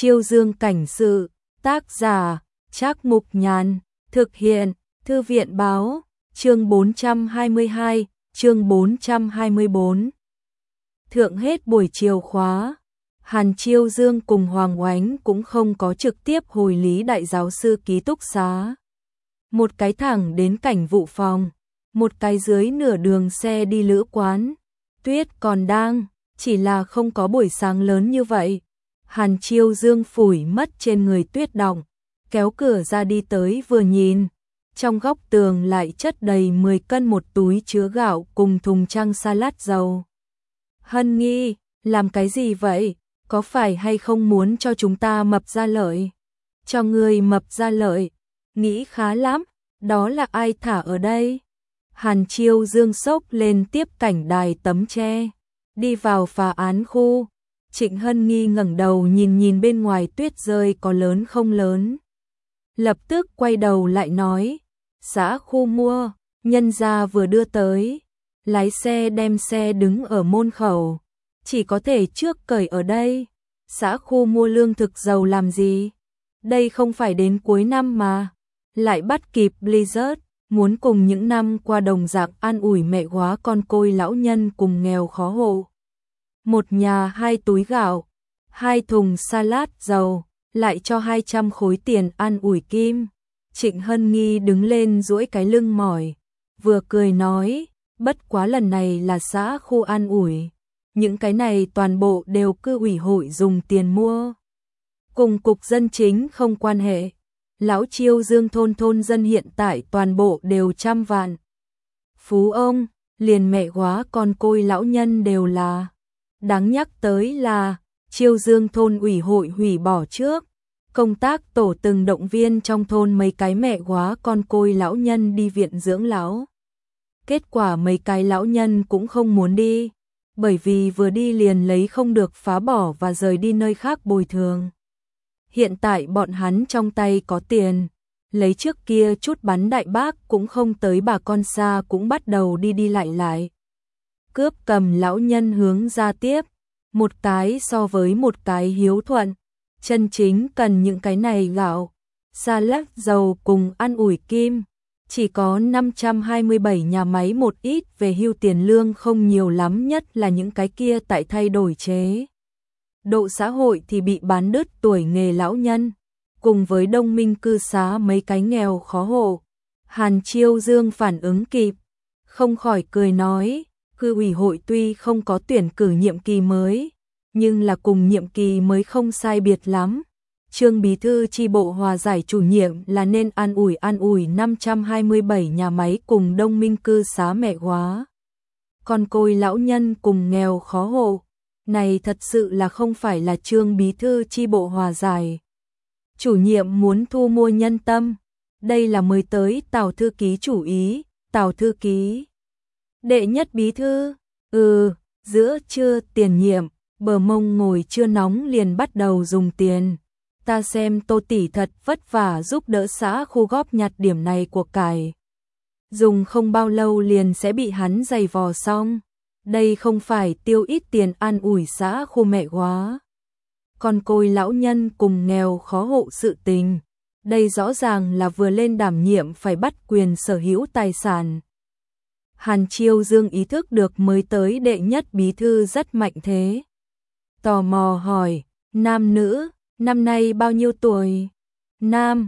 Chiêu Dương cảnh sự, tác giả, Trác Mục Nhàn, thực hiện, Thư viện báo, chương 422, chương 424. Thượng hết buổi chiều khóa, Hàn Chiêu Dương cùng Hoàng Oánh cũng không có trực tiếp hồi Lý đại giáo sư ký túc xá. Một cái thẳng đến cảnh vụ phòng, một cái dưới nửa đường xe đi lữ quán. Tuyết còn đang, chỉ là không có buổi sáng lớn như vậy. Hàn Chiêu Dương phủi mất trên người tuyết đọng, kéo cửa ra đi tới vừa nhìn. Trong góc tường lại chất đầy 10 cân một túi chứa gạo cùng thùng trang salad dầu. Hân Nghi, làm cái gì vậy? Có phải hay không muốn cho chúng ta mập ra lợi? Cho người mập ra lợi, nghĩ khá lắm, đó là ai thả ở đây? Hàn Chiêu Dương xốc lên tiếp cảnh đài tấm tre, đi vào phá án khu. Trịnh Hân Nghi ngẩng đầu nhìn bên ngoài tuyết rơi có lớn không lớn. Lập tức quay đầu lại nói, xã khu mua, nhân gia vừa đưa tới. Lái xe đem xe đứng ở môn khẩu, chỉ có thể trước cởi ở đây. Xã khu mua lương thực dầu làm gì? Đây không phải đến cuối năm mà. Lại bắt kịp Blizzard, muốn cùng những năm qua đồng dạng an ủi mẹ góa con côi lão nhân cùng nghèo khó hộ. Một nhà 2 túi gạo, 2 thùng salad dầu, lại cho 200 khối tiền an ủi kim. Trịnh Hân Nghi đứng lên duỗi cái lưng mỏi, vừa cười nói, bất quá lần này là xã khu an ủi. Những cái này toàn bộ đều cư ủy hội dùng tiền mua. Cùng cục dân chính không quan hệ. Lão Chiêu Dương thôn dân hiện tại toàn bộ đều 100 vạn. Phú ông, liền mẹ góa con côi lão nhân đều là. Đáng nhắc tới là, Chiêu Dương thôn ủy hội hủy bỏ trước. Công tác tổ từng động viên trong thôn mấy cái mẹ góa con côi lão nhân đi viện dưỡng lão. Kết quả mấy cái lão nhân cũng không muốn đi, bởi vì vừa đi liền lấy không được phá bỏ và rời đi nơi khác bồi thường. Hiện tại bọn hắn trong tay có tiền, lấy trước kia chút bắn đại bác cũng không tới bà con xa cũng bắt đầu đi lại. Cướp cầm lão nhân hướng ra tiếp, một cái so với một cái hiếu thuận, chân chính cần những cái này gạo, salad dầu cùng ăn ủi kim. Chỉ có 527 nhà máy một ít về hưu tiền lương không nhiều lắm, nhất là những cái kia tại thay đổi chế độ xã hội thì bị bán đứt tuổi nghề lão nhân, cùng với đông minh cư xá mấy cái nghèo khó hộ. Hàn Chiêu Dương phản ứng kịp, không khỏi cười nói, cư ủy hội tuy không có tuyển cử nhiệm kỳ mới, nhưng là cùng nhiệm kỳ mới không sai biệt lắm. Trương bí thư chi bộ hòa giải chủ nhiệm là nên an ủi 527 nhà máy cùng đông minh cư xá mẹ góa con côi lão nhân cùng nghèo khó hộ. Này thật sự là không phải là Trương bí thư chi bộ hòa giải chủ nhiệm muốn thu mua nhân tâm. Đây là mới tới Tào thư ký chủ ý. Tào thư ký, đệ nhất bí thư, giữa trưa tiền nhiệm, bờ mông ngồi chưa nóng liền bắt đầu dùng tiền. Ta xem Tô tỷ thật vất vả giúp đỡ xã khu góp nhặt điểm này của cải. Dùng không bao lâu liền sẽ bị hắn giày vò xong. Đây không phải tiêu ít tiền an ủi xã khu mẹ góa con côi lão nhân cùng nghèo khó hộ sự tình. Đây rõ ràng là vừa lên đảm nhiệm phải bắt quyền sở hữu tài sản. Hàn Chiêu Dương ý thức được mới tới đệ nhất bí thư rất mạnh thế. Tò mò hỏi, nam nữ, năm nay bao nhiêu tuổi? Nam,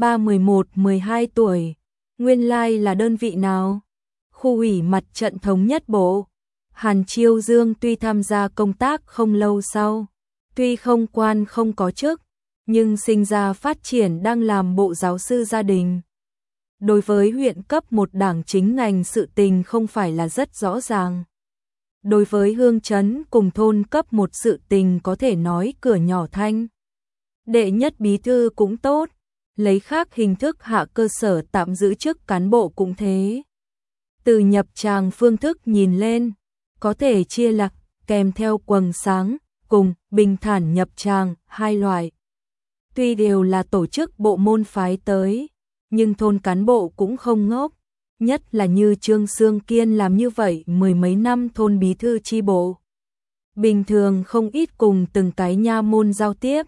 11-12 tuổi. Nguyên lai là đơn vị nào? Khu ủy mặt trận thống nhất bộ. Hàn Chiêu Dương tuy tham gia công tác không lâu sau, tuy không quan không có chức, nhưng sinh ra phát triển đang làm bộ giáo sư gia đình. Đối với huyện cấp một đảng chính ngành sự tình không phải là rất rõ ràng. Đối với hương trấn cùng thôn cấp một sự tình có thể nói cửa nhỏ thanh. Đệ nhất bí thư cũng tốt, lấy khác hình thức hạ cơ sở tạm giữ chức cán bộ cũng thế. Từ nhập tràng phương thức nhìn lên, có thể chia là kèm theo quầng sáng cùng bình thản nhập tràng hai loại. Tuy đều là tổ chức bộ môn phái tới, nhưng thôn cán bộ cũng không ngốc, nhất là như Trương Sương Kiên làm như vậy 10 mấy năm thôn bí thư chi bộ. Bình thường không ít cùng từng cái nha môn giao tiếp,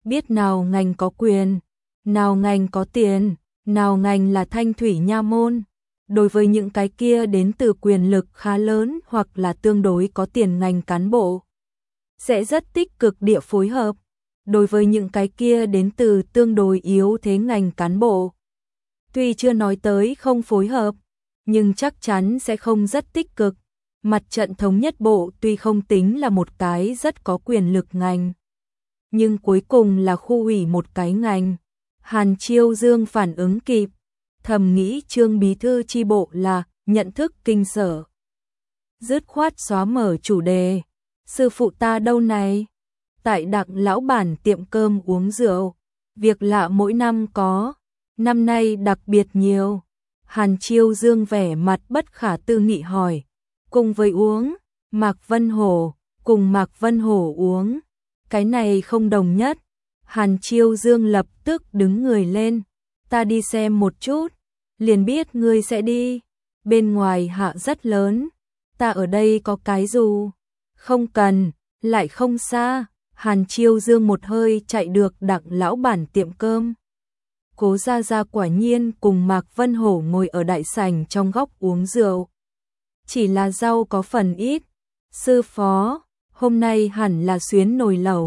biết nào ngành có quyền, nào ngành có tiền, nào ngành là thanh thủy nha môn. Đối với những cái kia đến từ quyền lực khá lớn hoặc là tương đối có tiền ngành cán bộ, sẽ rất tích cực địa phối hợp. Đối với những cái kia đến từ tương đối yếu thế ngành cán bộ, tuy chưa nói tới không phối hợp, nhưng chắc chắn sẽ không rất tích cực. Mặt trận thống nhất bộ tuy không tính là một cái rất có quyền lực ngành, nhưng cuối cùng là khu ủy một cái ngành. Hàn Chiêu Dương phản ứng kịp, thầm nghĩ Trương bí thư chi bộ là nhận thức kinh sở. Dứt khoát xóa mở chủ đề, sư phụ ta đâu này? Tại Đặng lão bản tiệm cơm uống rượu, việc lạ mỗi năm có, năm nay đặc biệt nhiều. Hàn Chiêu Dương vẻ mặt bất khả tư nghị hỏi, cùng với uống, Mạc Vân Hổ, cùng Mạc Vân Hổ uống, cái này không đồng nhất. Hàn Chiêu Dương lập tức đứng người lên, ta đi xem một chút, liền biết ngươi sẽ đi, bên ngoài hạ rất lớn, ta ở đây có cái dù, không cần, lại không xa. Hàn Chiêu Dương một hơi chạy được Đặng lão bản tiệm cơm. Cố Gia Gia quả nhiên cùng Mạc Vân Hổ ngồi ở đại sảnh trong góc uống rượu. Chỉ là rau có phần ít. Sư phó, hôm nay hẳn là xuyến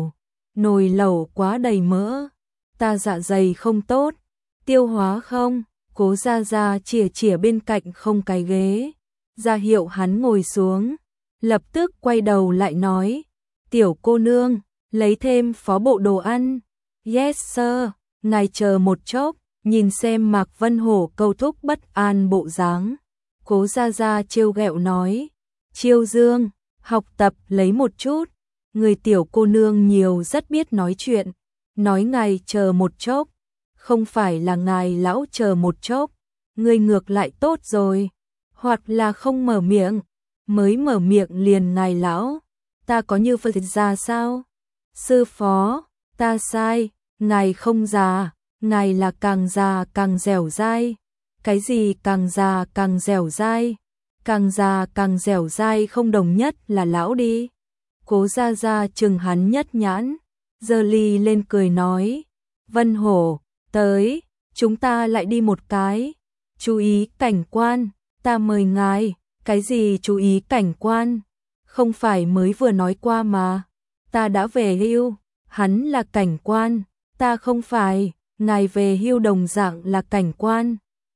nồi lẩu quá đầy mỡ, ta dạ dày không tốt, tiêu hóa không? Cố Gia Gia chìa chìa bên cạnh không cái ghế, ra hiệu hắn ngồi xuống, lập tức quay đầu lại nói, tiểu cô nương, lấy thêm phó bộ đồ ăn. Yes sir, ngài chờ một chốc. Nhìn xem Mạc Vân Hổ câu thúc bất an bộ dáng, Cố Gia Gia trêu ghẹo nói, Chiêu Dương, học tập lấy một chút, người tiểu cô nương nhiều rất biết nói chuyện, nói ngài chờ một chốc, không phải là ngài lão chờ một chốc, người ngược lại tốt rồi, hoặc là không mở miệng, mới mở miệng liền ngài lão, ta có như Phật già sao? Sư phó, ta sai, ngài không già. Ngài là càng già càng dẻo dai. Cái gì càng già càng dẻo dai? Càng già càng dẻo dai không đồng nhất là lão đi. Cố Gia Gia chừng hắn nhất nhãn, giơ ly lên cười nói, Vân Hổ, tới, chúng ta lại đi một cái. Chú ý cảnh quan, ta mời ngài. Cái gì chú ý cảnh quan? Không phải mới vừa nói qua mà. Ta đã về hưu, hắn là cảnh quan, ta không phải. Ngài về hưu đồng dạng là cảnh quan.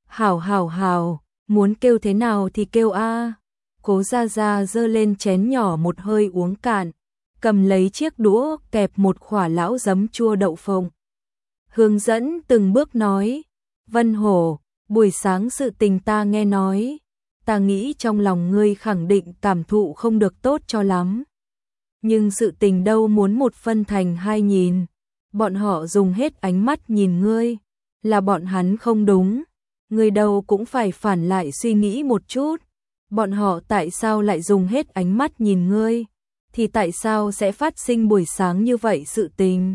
Hảo, muốn kêu thế nào thì kêu a. Cố Gia Gia giơ lên chén nhỏ một hơi uống cạn, cầm lấy chiếc đũa kẹp một khỏa lão giấm chua đậu phộng. Hướng dẫn từng bước nói, Vân Hổ, buổi sáng sự tình ta nghe nói, ta nghĩ trong lòng ngươi khẳng định cảm thụ không được tốt cho lắm. Nhưng sự tình đâu muốn một phân thành hai nhìn. Bọn họ dùng hết ánh mắt nhìn ngươi, là bọn hắn không đúng, ngươi đâu cũng phải phản lại suy nghĩ một chút, bọn họ tại sao lại dùng hết ánh mắt nhìn ngươi, thì tại sao sẽ phát sinh buổi sáng như vậy sự tình.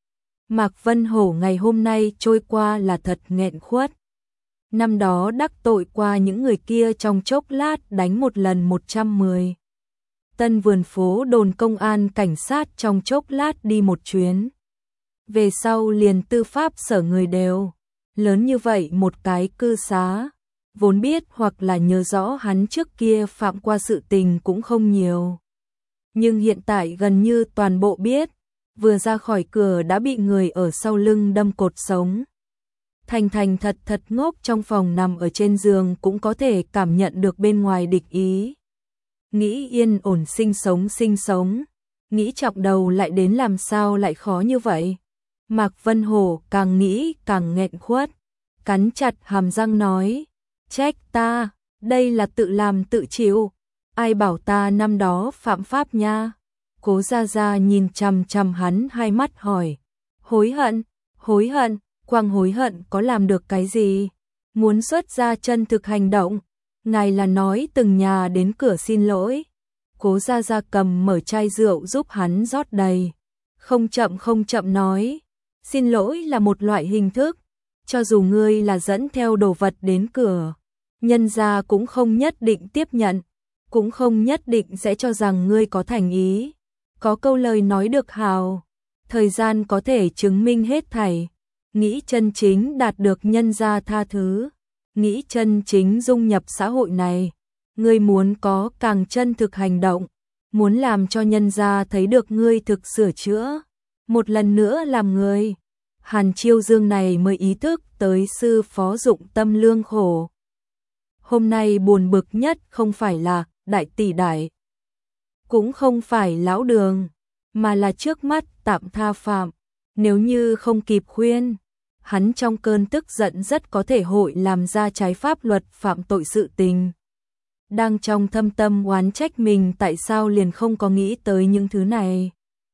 Mạc Vân Hổ ngày hôm nay trôi qua là thật nghẹn khuất. Năm đó đắc tội qua những người kia trong chốc lát đánh một lần 110. Tân vườn phố đồn công an cảnh sát trong chốc lát đi một chuyến. Về sau liền tư pháp sở người đều, lớn như vậy một cái cư xá, vốn biết hoặc là nhớ rõ hắn trước kia phạm qua sự tình cũng không nhiều. Nhưng hiện tại gần như toàn bộ biết, vừa ra khỏi cửa đã bị người ở sau lưng đâm cột sống. Thành thật ngốc trong phòng nằm ở trên giường cũng có thể cảm nhận được bên ngoài địch ý. Nghĩ yên ổn sinh sống, nghĩ chọc đầu lại đến làm sao lại khó như vậy. Mạc Vân Hổ càng nghĩ càng nghẹn khuất, cắn chặt hàm răng nói, trách ta, đây là tự làm tự chịu, ai bảo ta năm đó phạm pháp nha. Cố Gia Gia nhìn chằm chằm hắn hai mắt hỏi, hối hận, quang hối hận có làm được cái gì? Muốn xuất ra chân thực hành động, ngài là nói từng nhà đến cửa xin lỗi. Cố Gia Gia cầm mở chai rượu giúp hắn rót đầy, không chậm nói, xin lỗi là một loại hình thức, cho dù ngươi là dẫn theo đồ vật đến cửa, nhân gia cũng không nhất định tiếp nhận, cũng không nhất định sẽ cho rằng ngươi có thành ý. Có câu lời nói được hào, Thời gian có thể chứng minh hết thảy. Nghĩ chân chính đạt được nhân gia tha thứ, nghĩ chân chính dung nhập xã hội này, ngươi muốn có càng chân thực hành động, muốn làm cho nhân gia thấy được ngươi thực sửa chữa, một lần nữa làm người. Hàn Chiêu Dương này mới ý thức tới sư phó dụng tâm lương khổ. Hôm nay buồn bực nhất không phải là đại tỷ đại, cũng không phải lão Đường, mà là trước mắt tạm tha phạm. Nếu như không kịp khuyên, hắn trong cơn tức giận rất có thể hội làm ra trái pháp luật phạm tội sự tình. Đang trong thâm tâm oán trách mình tại sao liền không có nghĩ tới những thứ này.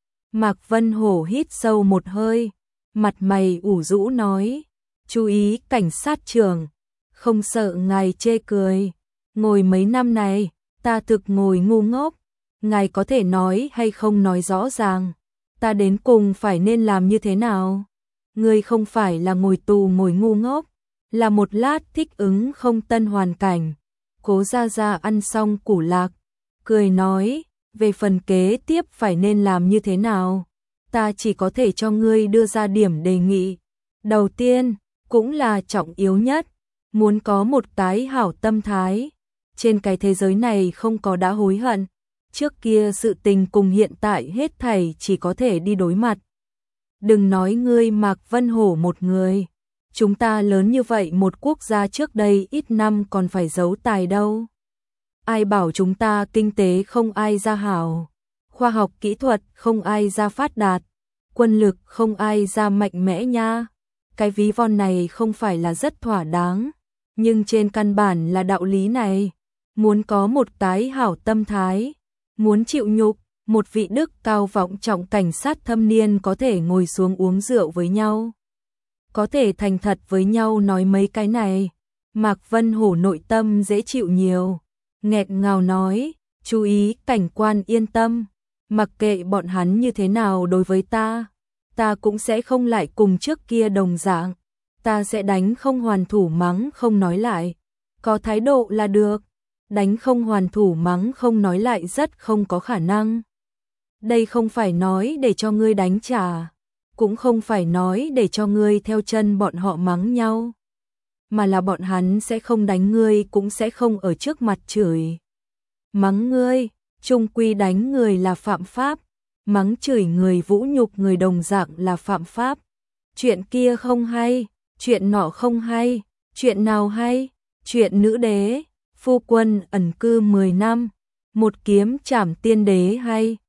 Mạc Vân Hổ hít sâu một hơi, mặt mày ủ rũ nói, chú ý cảnh sát trưởng, không sợ ngài chê cười, ngồi mấy năm này, ta thực ngồi ngu ngốc, ngài có thể nói hay không nói rõ ràng, ta đến cùng phải nên làm như thế nào? Ngươi không phải là ngồi tù ngồi ngu ngốc, là một lát thích ứng không tân hoàn cảnh. Cố Gia Gia ăn xong củ lạc, cười nói, về phần kế tiếp phải nên làm như thế nào, ta chỉ có thể cho ngươi đưa ra điểm đề nghị. Đầu tiên, cũng là trọng yếu nhất, muốn có một cái hảo tâm thái. Trên cái thế giới này không có đã hối hận, trước kia sự tình cùng hiện tại hết thảy chỉ có thể đi đối mặt. Đừng nói ngươi Mạc Vân Hổ một người, chúng ta lớn như vậy một quốc gia trước đây ít năm còn phải giấu tài đâu. Ai bảo chúng ta kinh tế không ai ra hảo, khoa học kỹ thuật không ai ra phát đạt, quân lực không ai ra mạnh mẽ nha. Cái ví von này không phải là rất thỏa đáng, nhưng trên căn bản là đạo lý này. Muốn có một cái hảo tâm thái, muốn chịu nhục, một vị đức cao vọng trọng cảnh sát thâm niên có thể ngồi xuống uống rượu với nhau, có thể thành thật với nhau nói mấy cái này. Mạc Vân Hổ nội tâm dễ chịu nhiều, nghẹt ngào nói, chú ý cảnh quan yên tâm, mặc kệ bọn hắn như thế nào đối với ta cũng sẽ không lại cùng trước kia đồng dạng, ta sẽ đánh không hoàn thủ mắng không nói lại, có thái độ là được, đánh không hoàn thủ mắng không nói lại rất không có khả năng. Đây không phải nói để cho ngươi đánh trả, cũng không phải nói để cho ngươi theo chân bọn họ mắng nhau, mà là bọn hắn sẽ không đánh ngươi cũng sẽ không ở trước mặt chửi mắng ngươi, chung quy đánh người là phạm pháp, mắng chửi người vũ nhục người đồng dạng là phạm pháp. Chuyện kia không hay, chuyện nọ không hay, chuyện nào hay, chuyện nữ đế, phu quân ẩn cư 10 năm, một kiếm trảm tiên đế hay.